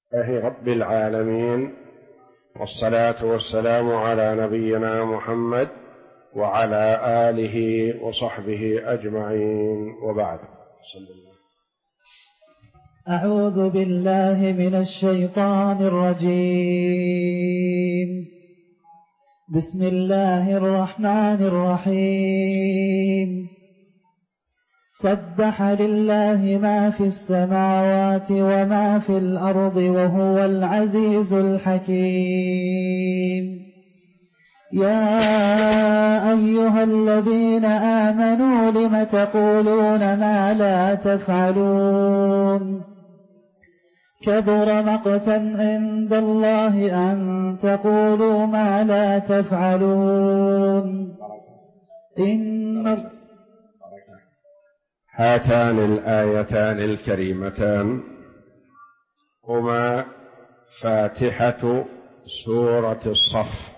لله رب العالمين، والصلاة والسلام على نبينا محمد وعلى آله وصحبه أجمعين، وبعد. أعوذ بالله من الشيطان الرجيم. بسم الله الرحمن الرحيم. سبح لله ما في السماوات وما في الأرض وهو العزيز الحكيم. يا أيها الذين آمنوا لم تقولون ما لا تفعلون؟ كبر مقتا عند الله أن تقولوا ما لا تفعلون. هاتان الآيتان الكريمتان هما فاتحة سورة الصف،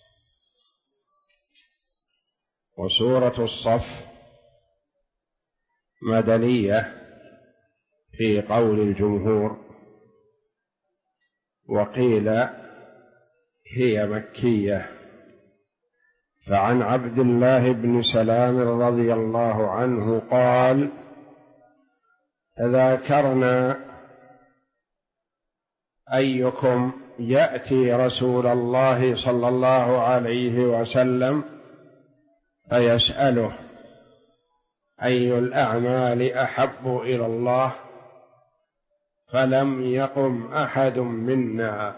وسورة الصف مدنية في قول الجمهور، وقيل هي مكية. فعن عبد الله بن سلام رضي الله عنه قال: تذاكرنا أيكم يأتي رسول الله صلى الله عليه وسلم فيسأله أي الأعمال أحب إلى الله، فلم يقم أحد منا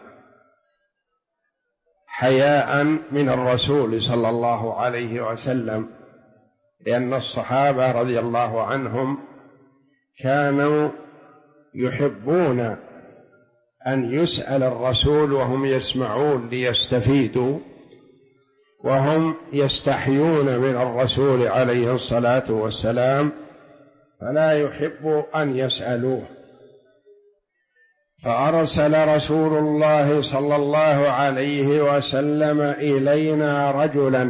حياء من الرسول صلى الله عليه وسلم، لأن الصحابة رضي الله عنهم كانوا يحبون أن يسأل الرسول وهم يسمعون ليستفيدوا، وهم يستحيون من الرسول عليه الصلاة والسلام فلا يحب أن يسألوه. فأرسل رسول الله صلى الله عليه وسلم إلينا رجلا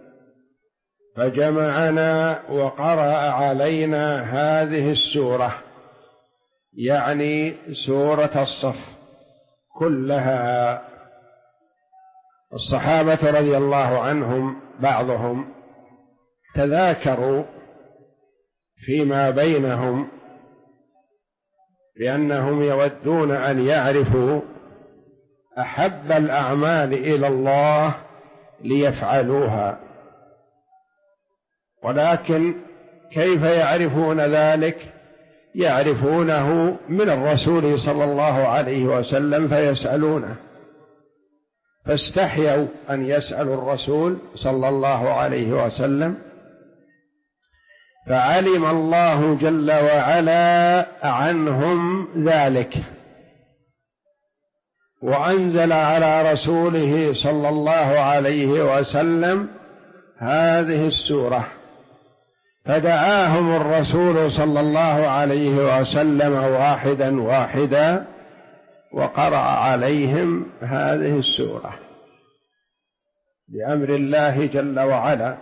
فجمعنا وقرأ علينا هذه السورة، يعني سورة الصف كلها. الصحابة رضي الله عنهم بعضهم تذاكروا فيما بينهم لأنهم يودون أن يعرفوا أحب الأعمال إلى الله ليفعلوها، ولكن كيف يعرفون ذلك؟ يعرفونه من الرسول صلى الله عليه وسلم فيسألونه، فاستحيوا أن يسألوا الرسول صلى الله عليه وسلم، فعلم الله جل وعلا عنهم ذلك، وأنزل على رسوله صلى الله عليه وسلم هذه السورة، فدعاهم الرسول صلى الله عليه وسلم واحدا واحدا وقرأ عليهم هذه السورة بأمر الله جل وعلا.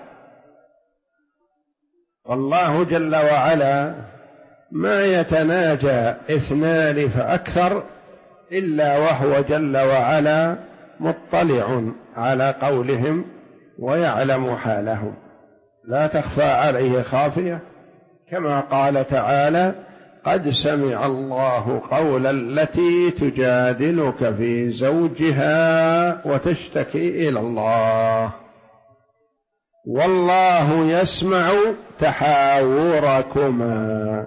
والله جل وعلا ما يتناجى اثنان فأكثر إلا وهو جل وعلا مطلع على قولهم ويعلم حالهم، لا تخفى عليه خافية، كما قال تعالى: قد سمع الله قول التي تجادلك في زوجها وتشتكي إلى الله والله يسمع تحاوركما.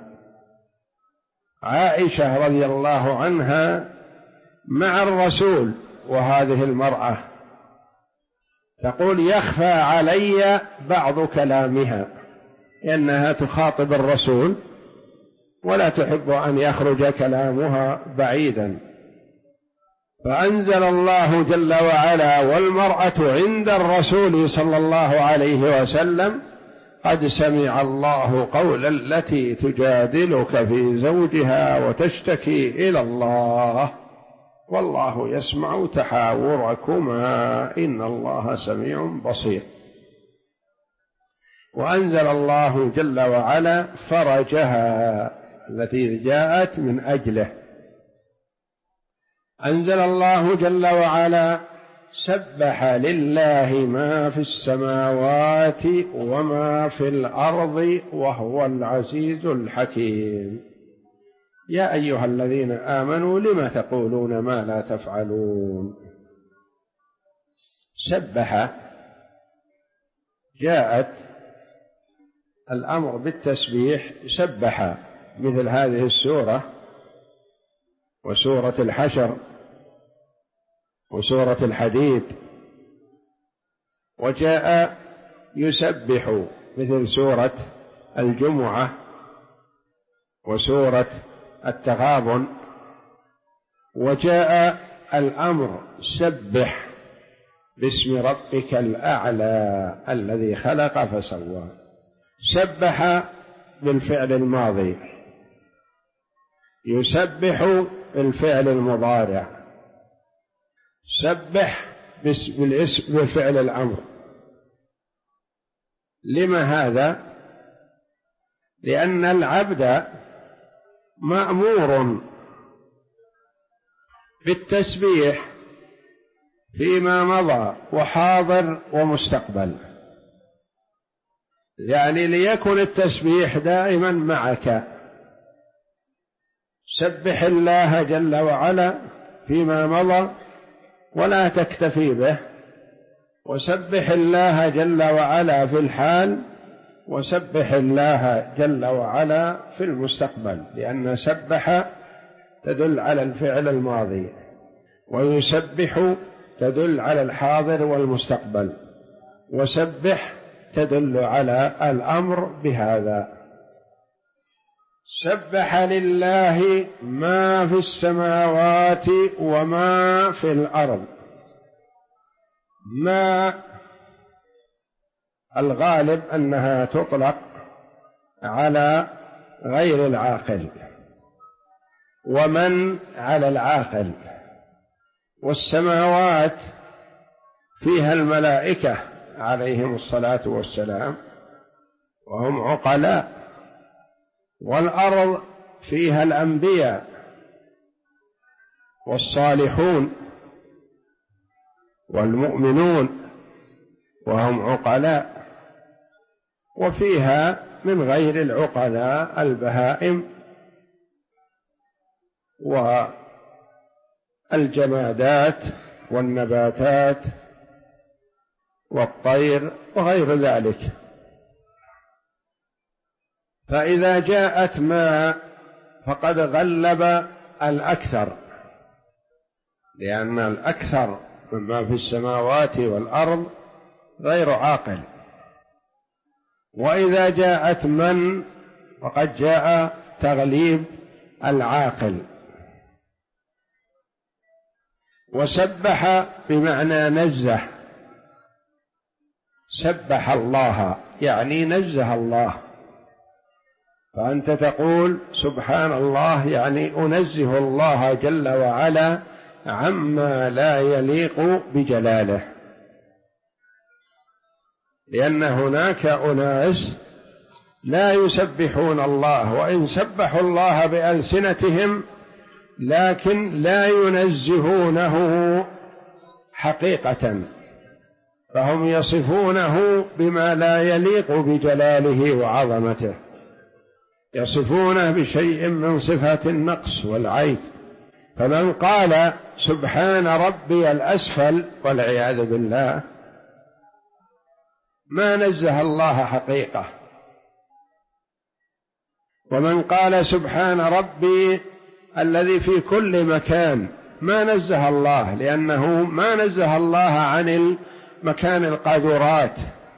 عائشة رضي الله عنها مع الرسول وهذه المرأة تقول: يخفى علي بعض كلامها، لأنها تخاطب الرسول ولا تحب أن يخرج كلامها بعيدا، فأنزل الله جل وعلا والمرأة عند الرسول صلى الله عليه وسلم: قد سمع الله قول التي تجادلك في زوجها وتشتكي إلى الله والله يسمع تحاوركما إن الله سميع بصير. وأنزل الله جل وعلا فرجها التي جاءت من أجله، أنزل الله جل وعلا: سبح لله ما في السماوات وما في الأرض وهو العزيز الحكيم. يا أيها الذين آمنوا لم تقولون ما لا تفعلون. سبح جاءت الأمر بالتسبيح، سبح مثل هذه السورة وسورة الحشر وسورة الحديد، وجاء يسبح مثل سورة الجمعة وسورة التغابن، وجاء الأمر سبح باسم ربك الأعلى الذي خلق فسوى. سبح بالفعل الماضي، يسبح بالفعل المضارع، سبح بالفعل الأمر. لما هذا؟ لأن العبد مأمور بالتسبيح فيما مضى وحاضر ومستقبل، يعني ليكن التسبيح دائما معك. سبح الله جل وعلا فيما مضى ولا تكتفي به، وسبح الله جل وعلا في الحال، وسبح الله جل وعلا في المستقبل، لأن سبح تدل على الفعل الماضي، ويسبح تدل على الحاضر والمستقبل، وسبح تدل على الأمر بهذا. سبح لله ما في السماوات وما في الأرض. ما الغالب أنها تطلق على غير العاقل، ومن على العاقل. والسماوات فيها الملائكة عليهم الصلاة والسلام وهم عقلاء، والأرض فيها الأنبياء والصالحون والمؤمنون وهم عقلاء، وفيها من غير العقلاء البهائم والجمادات والنباتات والطير وغير ذلك. فإذا جاءت ما فقد غلب الأكثر، لأن الأكثر مما في السماوات والأرض غير عاقل. وإذا جاءت من فقد جاء تغليب العاقل. وسبح بمعنى نزه، سبح الله يعني نزه الله. فأنت تقول سبحان الله يعني أنزه الله جل وعلا عما لا يليق بجلاله، لأن هناك أناس لا يسبحون الله، وإن سبحوا الله بألسنتهم لكن لا ينزهونه حقيقة، فهم يصفونه بما لا يليق بجلاله وعظمته، يصفونه بشيء من صفات النقص والعيب. فمن قال سبحان ربي الأسفل والعياذ بالله ما نزه الله حقيقة. ومن قال سبحان ربي الذي في كل مكان ما نزه الله، لأنه ما نزه الله عن مكان القاذورات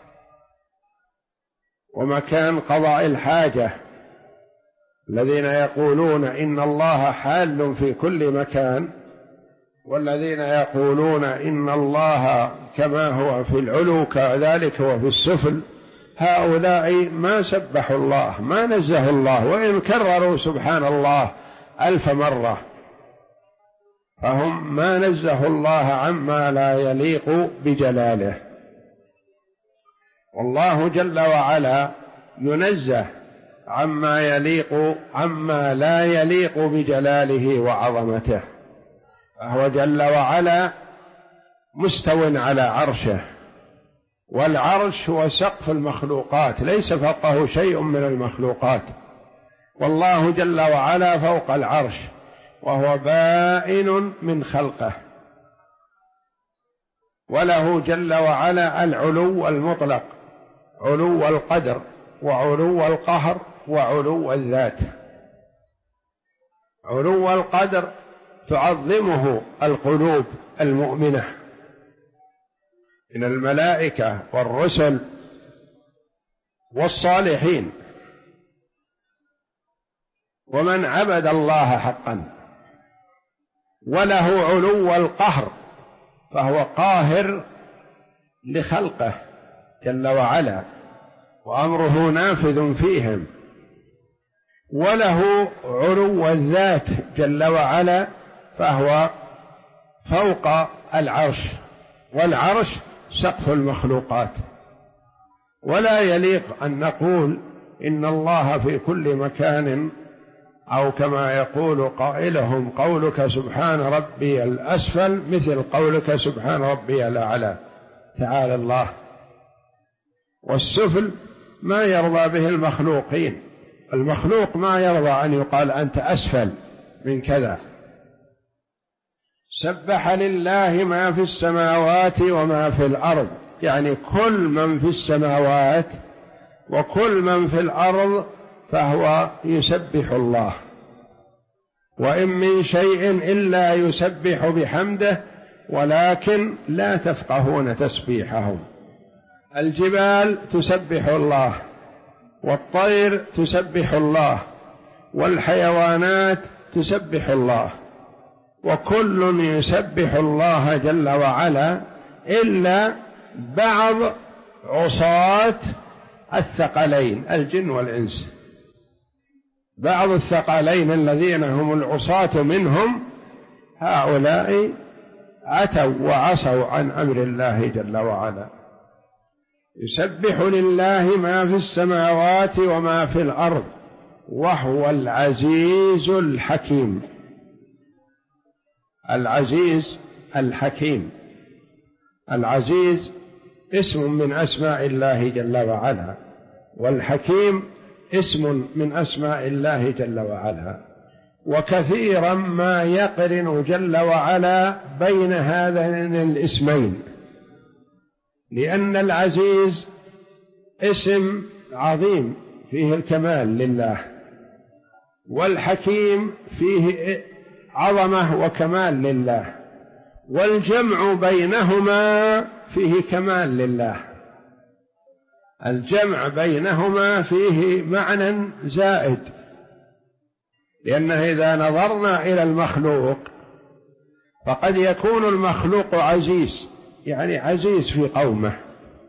ومكان قضاء الحاجة، الذين يقولون إن الله حال في كل مكان، والذين يقولون إن الله كما هو في العلو كذلك هو في السفل، هؤلاء ما سبحوا الله، ما نزهوا الله، وإن كرروا سبحان الله 1000 مرة فهم ما نزهوا الله عما لا يليق بجلاله. والله جل وعلا ينزه عما لا يليق بجلاله وعظمته. فهو جل وعلا مستو على عرشه، والعرش هو سقف المخلوقات، ليس فوقه شيء من المخلوقات، والله جل وعلا فوق العرش وهو بائن من خلقه، وله جل وعلا العلو المطلق، علو القدر وعلو القهر وعلو الذات. علو القدر تعظمه القلوب المؤمنة من الملائكة والرسل والصالحين ومن عبد الله حقا. وله علو القهر، فهو قاهر لخلقه جل وعلا وأمره نافذ فيهم. وله علو الذات جل وعلا، فهو فوق العرش، والعرش سقف المخلوقات. ولا يليق أن نقول إن الله في كل مكان، أو كما يقول قائلهم قولك سبحان ربي الأسفل مثل قولك سبحان ربي الأعلى. تعالى الله. والسفل ما يرضى به المخلوقين، المخلوق ما يرضى أن يقال أنت أسفل من كذا. سبح لله ما في السماوات وما في الأرض، يعني كل من في السماوات وكل من في الأرض فهو يسبح الله، وإن من شيء إلا يسبح بحمده ولكن لا تفقهون تسبيحهم. الجبال تسبح الله، والطير تسبح الله، والحيوانات تسبح الله، وكل يسبح الله جل وعلا إلا بعض عصاة الثقلين الجن والإنس. بعض الثقلين الذين هم العصاة منهم، هؤلاء عتوا وعصوا عن أمر الله جل وعلا. يسبح لله ما في السماوات وما في الأرض وهو العزيز الحكيم. العزيز الحكيم. العزيز اسم من أسماء الله جل وعلا، والحكيم اسم من أسماء الله جل وعلا. وكثيرا ما يقرن جل وعلا بين هذين الاسمين، لأن العزيز اسم عظيم فيه الكمال لله، والحكيم فيه عظمة وكمال لله، والجمع بينهما فيه كمال لله. الجمع بينهما فيه معنى زائد، لأنه إذا نظرنا إلى المخلوق فقد يكون المخلوق عزيز، يعني عزيز في قومه،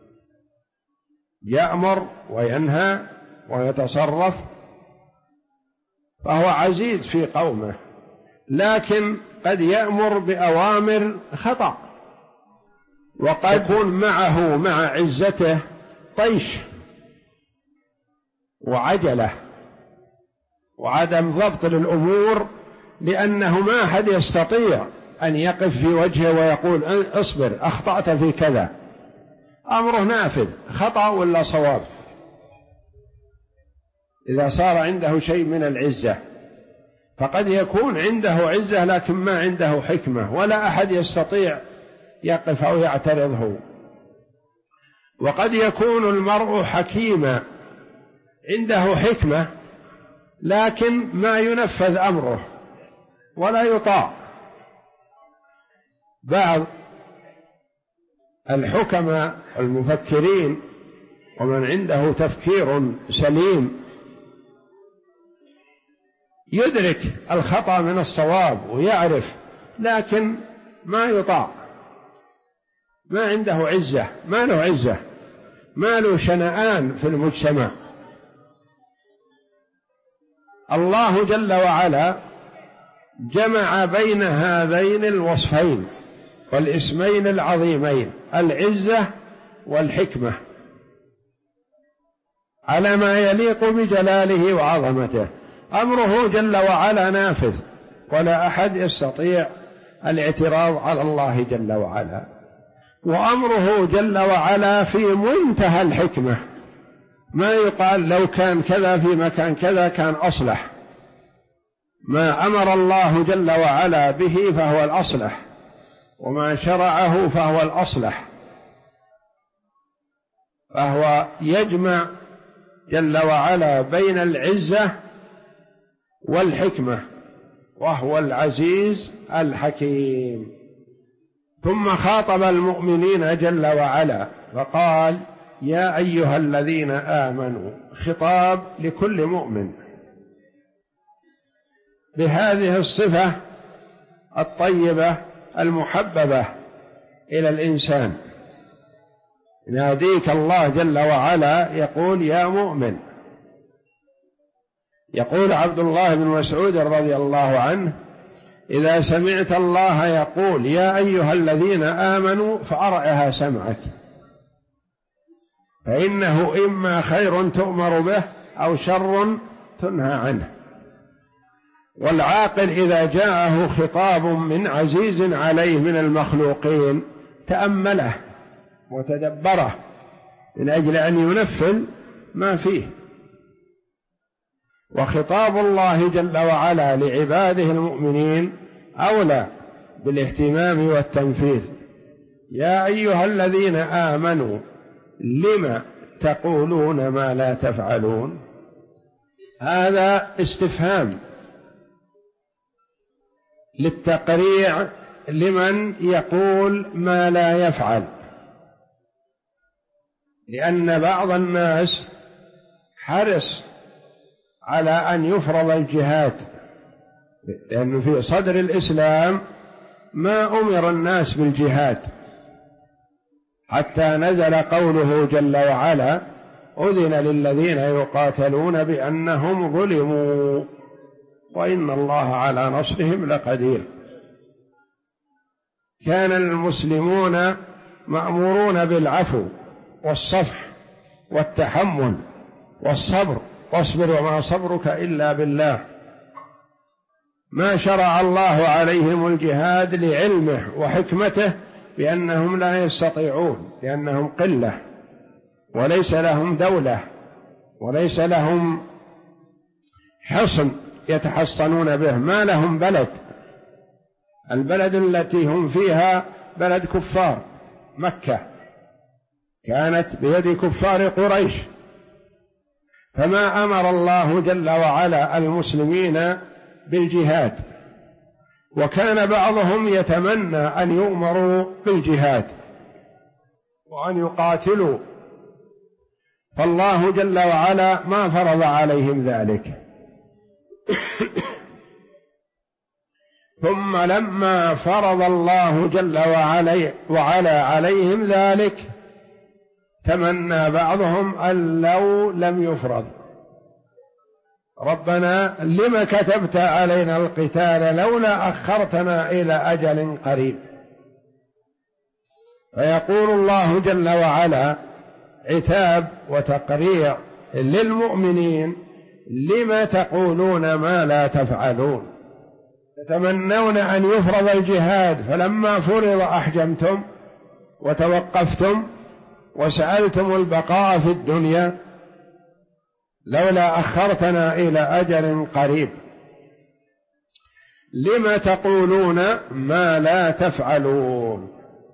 يأمر وينهى ويتصرف، فهو عزيز في قومه، لكن قد يأمر بأوامر خطأ، وقد يكون معه مع عزته طيش وعجلة وعدم ضبط للأمور، لأنه ما أحد يستطيع أن يقف في وجهه ويقول اصبر أخطأت في كذا. أمره نافذ، خطأ ولا صواب، إذا صار عنده شيء من العزة. فقد يكون عنده عزة لكن ما عنده حكمة، ولا أحد يستطيع يقف أو يعترضه. وقد يكون المرء حكيما عنده حكمة لكن ما ينفذ أمره ولا يطاع. بعض الحكماء المفكرين ومن عنده تفكير سليم يدرك الخطأ من الصواب ويعرف، لكن ما يطاع، ما عنده عزة، ما له عزة، ما له شنآن في المجتمع. الله جل وعلا جمع بين هذين الوصفين والاسمين العظيمين، العزة والحكمة، على ما يليق بجلاله وعظمته. أمره جل وعلا نافذ، ولا أحد يستطيع الاعتراض على الله جل وعلا. وأمره جل وعلا في منتهى الحكمة، ما يقال لو كان كذا في مكان كذا كان أصلح. ما أمر الله جل وعلا به فهو الأصلح، وما شرعه فهو الأصلح، فهو يجمع جل وعلا بين العزة والحكمة، وهو العزيز الحكيم. ثم خاطب المؤمنين جل وعلا فقال: يا أيها الذين آمنوا، خطاب لكل مؤمن بهذه الصفة الطيبة المحببة إلى الإنسان. يناديك الله جل وعلا يقول: يا مؤمن. يقول عبد الله بن مسعود رضي الله عنه: إذا سمعت الله يقول يا أيها الذين آمنوا فأرعها سمعك، فإنه إما خير تؤمر به أو شر تنهى عنه. والعاقل إذا جاءه خطاب من عزيز عليه من المخلوقين تأمله وتدبره من أجل أن ينفذ ما فيه. وخطاب الله جل وعلا لعباده المؤمنين أولى بالاهتمام والتنفيذ. يا أيها الذين آمنوا لم تقولون ما لا تفعلون؟ هذا استفهام للتقريع لمن يقول ما لا يفعل، لأن بعض الناس حرص على أن يفرض الجهاد، لأنه في صدر الإسلام ما أمر الناس بالجهاد، حتى نزل قوله جل وعلا: أذن للذين يقاتلون بأنهم ظلموا وإن الله على نصرهم لقدير. كان المسلمون مأمورون بالعفو والصفح والتحمل والصبر، واصبر وما صبرك إلا بالله. ما شرع الله عليهم الجهاد لعلمه وحكمته بأنهم لا يستطيعون، لأنهم قلة وليس لهم دولة وليس لهم حصن يتحصنون به، ما لهم بلد. البلد التي هم فيها بلد كفار، مكة كانت بيد كفار قريش، فما أمر الله جل وعلا المسلمين بالجهاد. وكان بعضهم يتمنى أن يؤمروا بالجهاد وأن يقاتلوا، فالله جل وعلا ما فرض عليهم ذلك. ثم لما فرض الله جل وعلا عليهم ذلك تمنى بعضهم أن لو لم يفرض: ربنا لم كتبت علينا القتال لولا أخرتنا إلى أجل قريب. فيقول الله جل وعلا عتاب وتقريع للمؤمنين: لم تقولون ما لا تفعلون؟ تتمنون أن يفرض الجهاد، فلما فرض أحجمتم وتوقفتم وسألتم البقاء في الدنيا. لولا أخرتنا إلى أجل قريب. لم تقولون ما لا تفعلون؟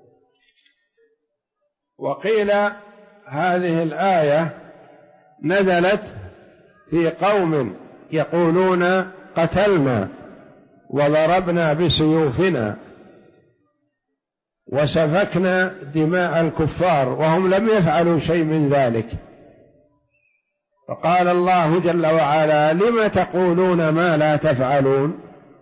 وقيل هذه الآية نزلت في قوم يقولون قتلنا وضربنا بسيوفنا وسفكنا دماء الكفار، وهم لم يفعلوا شيء من ذلك. فقال الله جل وعلا: لم تقولون ما لا تفعلون؟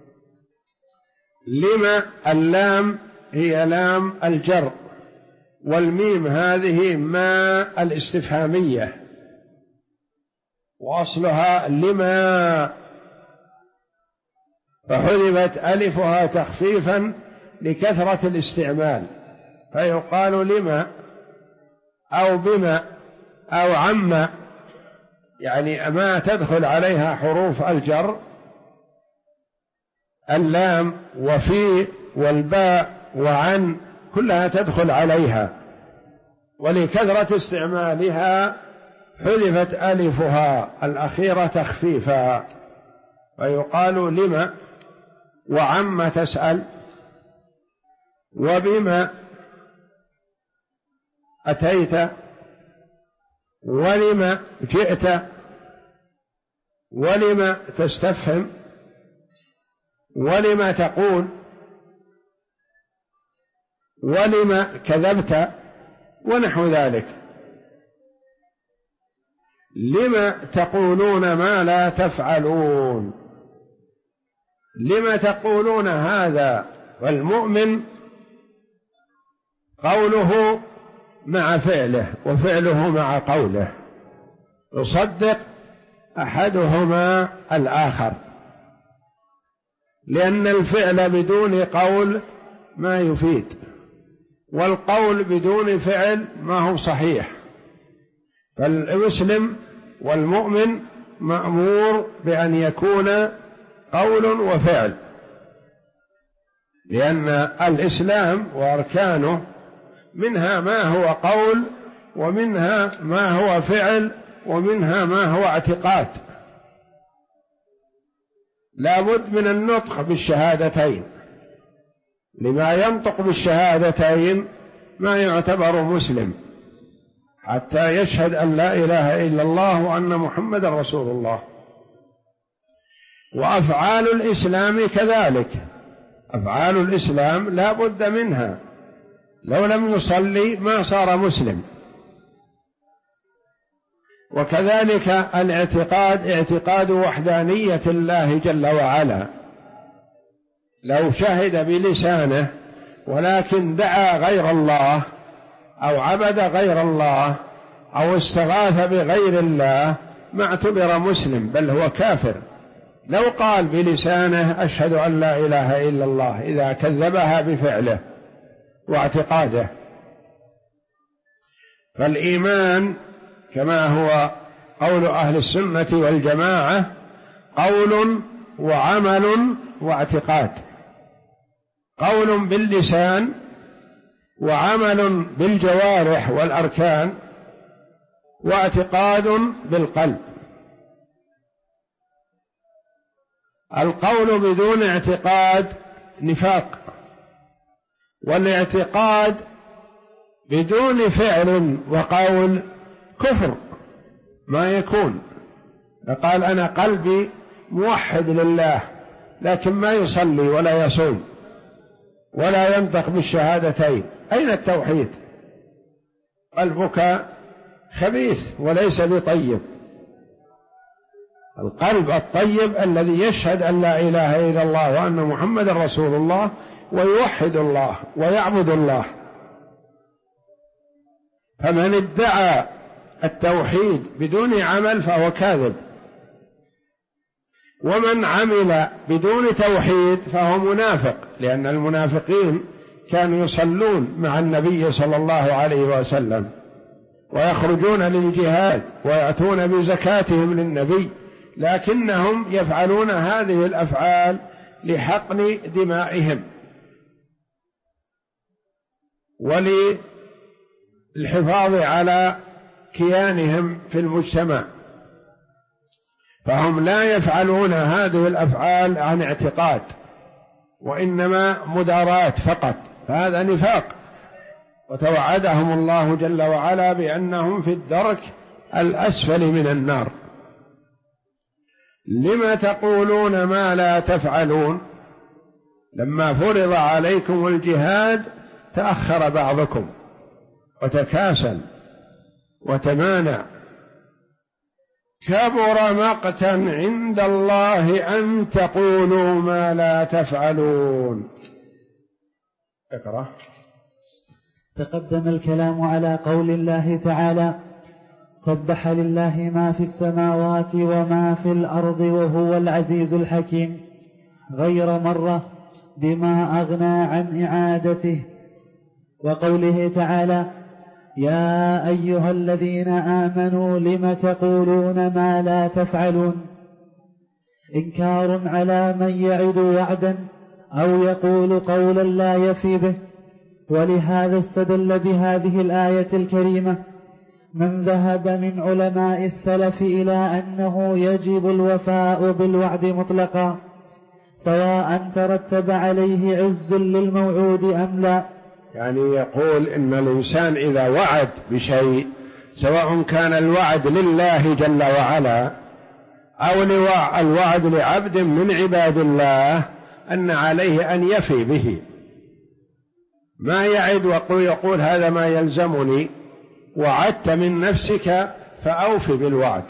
لم اللام هي لام الجر، والميم هذه ما الاستفهامية، وأصلها لما، فحذفت ألفها تخفيفا لكثرة الاستعمال، فيقال لما أو بما أو عما، يعني ما تدخل عليها حروف الجر اللام وفي والباء وعن كلها تدخل عليها، ولكثرة استعمالها حذفت ألفها الأخيرة تخفيفا، فيقال لم وعم تسأل، وبما أتيت، ولم جئت، ولم تستفهم، ولم تقول، ولم كذبت، ونحو ذلك. لم تقولون ما لا تفعلون، لم تقولون هذا؟ والمؤمن قوله مع فعله وفعله مع قوله، يصدق أحدهما الآخر، لأن الفعل بدون قول ما يفيد، والقول بدون فعل ما هو صحيح. فالمسلم والمؤمن مأمور بأن يكون قول وفعل، لأن الإسلام وأركانه منها ما هو قول، ومنها ما هو فعل، ومنها ما هو اعتقاد. لا بد من النطق بالشهادتين، لما ينطق بالشهادتين ما يعتبر مسلم حتى يشهد أن لا إله إلا الله وأن محمد رسول الله. وأفعال الإسلام كذلك، أفعال الإسلام لا بد منها، لو لم يصلي ما صار مسلم. وكذلك الاعتقاد، اعتقاد وحدانية الله جل وعلا، لو شهد بلسانه ولكن دعا غير الله أو عبد غير الله أو استغاث بغير الله ما اعتبر مسلم، بل هو كافر. لو قال بلسانه أشهد أن لا إله إلا الله إذا كذبها بفعله واعتقاده. فالإيمان كما هو قول أهل السنة والجماعة قول وعمل واعتقاد، قول باللسان وعمل بالجوارح والأركان واعتقاد بالقلب. القول بدون اعتقاد نفاق، والاعتقاد بدون فعل وقول كفر ما يكون. قال أنا قلبي موحد لله لكن ما يصلي ولا يصوم ولا ينطق بالشهادتين، أين التوحيد؟ قلبك خبيث وليس بطيب. القلب الطيب الذي يشهد أن لا إله إلا الله وأن محمد رسول الله ويوحد الله ويعبد الله. فمن ادعى التوحيد بدون عمل فهو كاذب، ومن عمل بدون توحيد فهو منافق، لأن المنافقين كانوا يصلون مع النبي صلى الله عليه وسلم ويخرجون للجهاد ويأتون بزكاتهم للنبي، لكنهم يفعلون هذه الأفعال لحقن دمائهم وللحفاظ على كيانهم في المجتمع، فهم لا يفعلون هذه الأفعال عن اعتقاد وإنما مدارات فقط، فهذا نفاق. وتوعدهم الله جل وعلا بأنهم في الدرك الأسفل من النار. لم تقولون ما لا تفعلون؟ لما فرض عليكم الجهاد تأخر بعضكم وتكاسل وتمانع. كبر مقتا عند الله أن تقولوا ما لا تفعلون. اقرأ. تقدم الكلام على قول الله تعالى: سبح لله ما في السماوات وما في الأرض وهو العزيز الحكيم، غير مرة بما أغنى عن إعادته. وقوله تعالى: يا أيها الذين آمنوا لم تقولون ما لا تفعلون، إنكار على من يعد وعدا أو يقول قولا لا يفي به. ولهذا استدل بهذه الآية الكريمة من ذهب من علماء السلف إلى أنه يجب الوفاء بالوعد مطلقا سواء ترتب عليه عز للموعود أم لا. يعني يقول إن الإنسان إذا وعد بشيء سواء كان الوعد لله جل وعلا أو الوعد لعبد من عباد الله أن عليه أن يفي به، ما يعد ويقول هذا ما يلزمني، وعدت من نفسك فأوف بالوعد.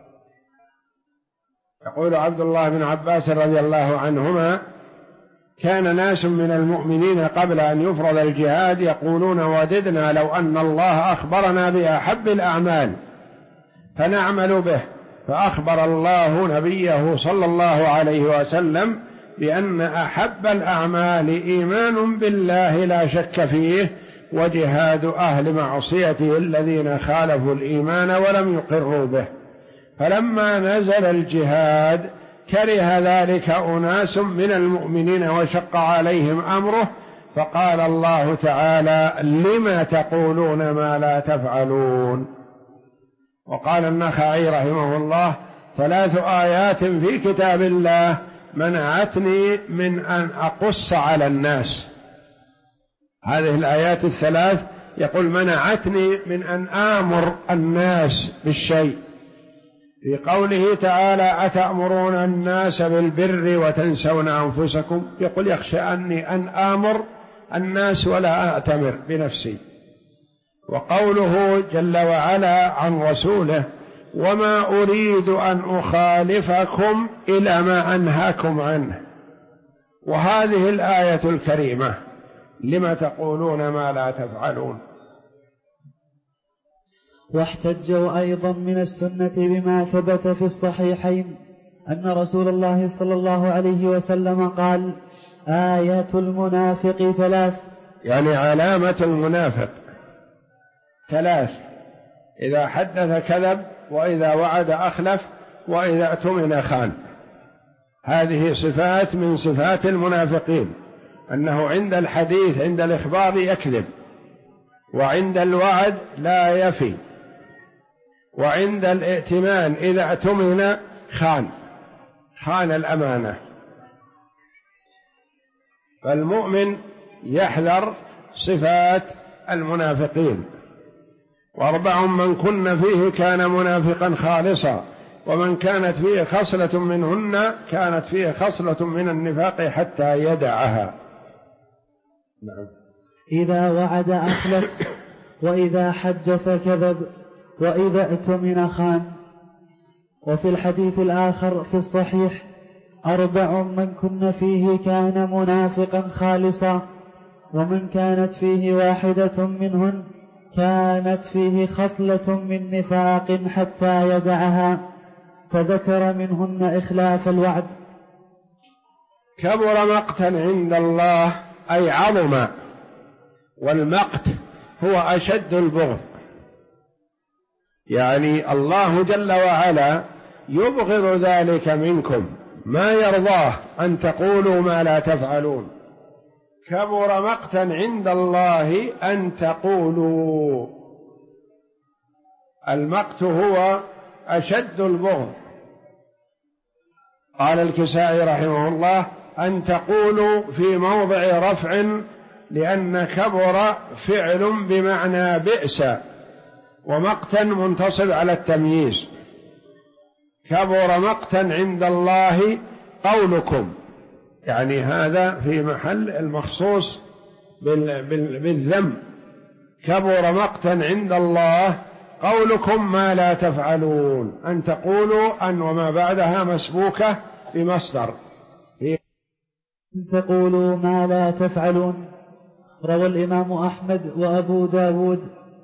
يقول عبد الله بن عباس رضي الله عنهما كان ناس من المؤمنين قبل أن يفرض الجهاد يقولون وددنا لو أن الله أخبرنا بأحب الأعمال فنعمل به، فأخبر الله نبيه صلى الله عليه وسلم بأن أحب الأعمال إيمان بالله لا شك فيه وجهاد أهل معصيته الذين خالفوا الإيمان ولم يقروا به. فلما نزل الجهاد كره ذلك أناس من المؤمنين وشق عليهم أمره، فقال الله تعالى لما تقولون ما لا تفعلون. وقال النخعي رحمه الله 3 آيات في كتاب الله منعتني من أن أقص على الناس. هذه الآيات 3 يقول منعتني من أن آمر الناس بالشيء، في قوله تعالى أتأمرون الناس بالبر وتنسون أنفسكم، يقول يخشى أني أن آمر الناس ولا أأتمر بنفسي. وقوله جل وعلا عن رسوله وما أريد أن أخالفكم إلى ما أنهاكم عنه. وهذه الآية الكريمة لما تقولون ما لا تفعلون. واحتجوا أيضا من السنة بما ثبت في الصحيحين أن رسول الله صلى الله عليه وسلم قال آيات المنافق 3، يعني علامة المنافق 3: إذا حدث كذب، وإذا وعد أخلف، وإذا اؤتمن خان. هذه صفات من صفات المنافقين، أنه عند الحديث عند الإخبار يكذب، وعند الوعد لا يفي، وعند الائتمان إذا اؤتمن خان الأمانة. فالمؤمن يحذر صفات المنافقين. 4 من كن فيه كان منافقا خالصا، ومن كانت فيه خصلة منهن كانت فيه خصلة من النفاق حتى يدعها. نعم. إذا وعد أخلف، وإذا حدث كذب، وإذا اؤتمن خان. وفي الحديث الآخر في الصحيح 4 من كن فيه كان منافقا خالصا، ومن كانت فيه واحدة منهن كانت فيه خصلة من نفاق حتى يدعها، فذكر منهن إخلاف الوعد. كبر مقتا عند الله أي عظم، والمقت هو أشد البغض، يعني الله جل وعلا يبغض ذلك منكم، ما يرضاه أن تقولوا ما لا تفعلون. كبر مقتا عند الله أن تقولوا. المقت هو أشد البغض. قال الكسائي رحمه الله أن تقولوا في موضع رفع، لأن كبر فعل بمعنى بئس، ومقتا منتصب على التمييز. كبر مقتا عند الله قولكم، يعني هذا في محل المخصوص بالذم. كبر مقتا عند الله قولكم ما لا تفعلون. أن تقولوا أن وما بعدها مسبوكة بمصدر. أن تقولوا ما لا تفعلون. روى الإمام أحمد وأبو داود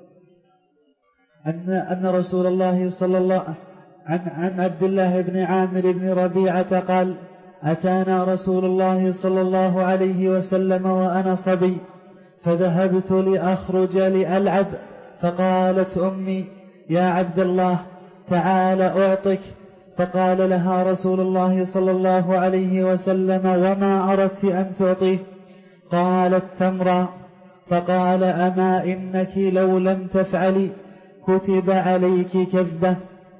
أن رسول الله صلى الله عن عبد الله بن عامر بن ربيعة قال أتانا رسول الله صلى الله عليه وسلم وأنا صبي، فذهبت لأخرج لألعب، فقالت أمي يا عبد الله تعال أعطك، فقال لها رسول الله صلى الله عليه وسلم: وما أردت أن تعطيه؟ قالت: تمرا. فقال: أما إنك لو لم تفعلي كتب عليك كذبة.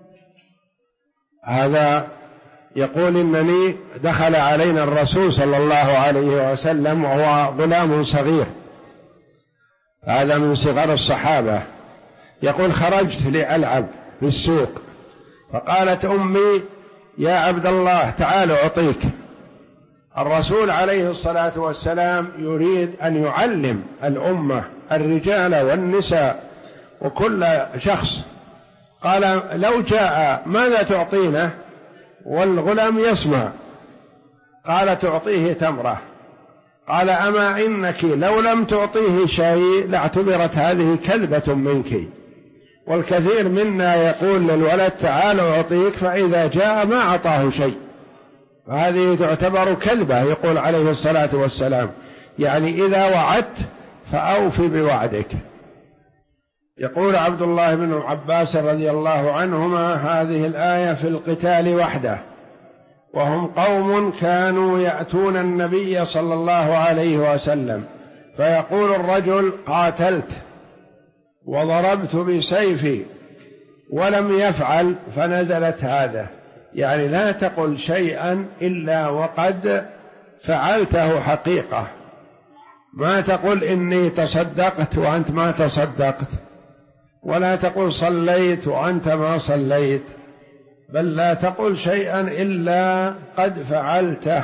هذا يقول إنني دخل علينا الرسول صلى الله عليه وسلم وهو غلام صغير، هذا من صغار الصحابة، يقول: خرجت لألعب في السوق، فقالت أمي: يا عبد الله تعال أعطيك. الرسول عليه الصلاة والسلام يريد أن يعلم الأمة الرجال والنساء وكل شخص. قال: لو جاء ماذا تعطينه؟ والغلام يسمع. قال: تعطيه تمرة. قال: أما إنك لو لم تعطيه شيء لاعتبرت هذه كذبة منك. والكثير منا يقول للولد: تعال أعطيك، فإذا جاء ما أعطاه شيء، فهذه تعتبر كذبة. يقول عليه الصلاة والسلام: يعني إذا وعدت فأوف بوعدك. يقول عبد الله بن عباس رضي الله عنهما: هذه الآية في القتال وحده، وهم قوم كانوا يأتون النبي صلى الله عليه وسلم فيقول الرجل: قاتلت وضربت بسيفي ولم يفعل، فنزلت هذا، يعني لا تقل شيئا إلا وقد فعلته حقيقة، ما تقل إني تصدقت وأنت ما تصدقت، ولا تقل صليت وأنت ما صليت، بل لا تقل شيئا إلا قد فعلته.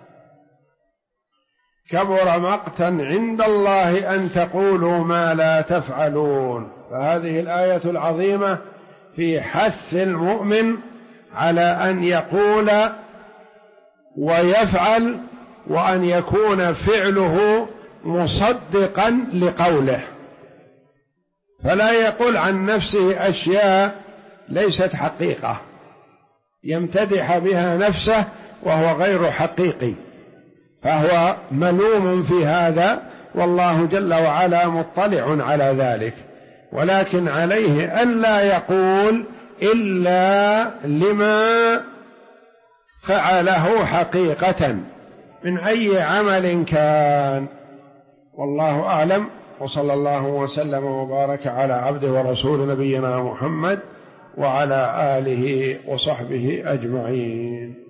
كبر مقتا عند الله أن تقولوا ما لا تفعلون. فهذه الآية العظيمة في حث المؤمن على أن يقول ويفعل، وأن يكون فعله مصدقا لقوله، فلا يقول عن نفسه أشياء ليست حقيقة يمتدح بها نفسه وهو غير حقيقي، فهو ملوم في هذا، والله جل وعلا مطلع على ذلك. ولكن عليه ألا يقول إلا لما فعله حقيقة من أي عمل كان. والله أعلم، وصلى الله وسلم وبارك على عبده ورسول نبينا محمد وعلى آله وصحبه أجمعين.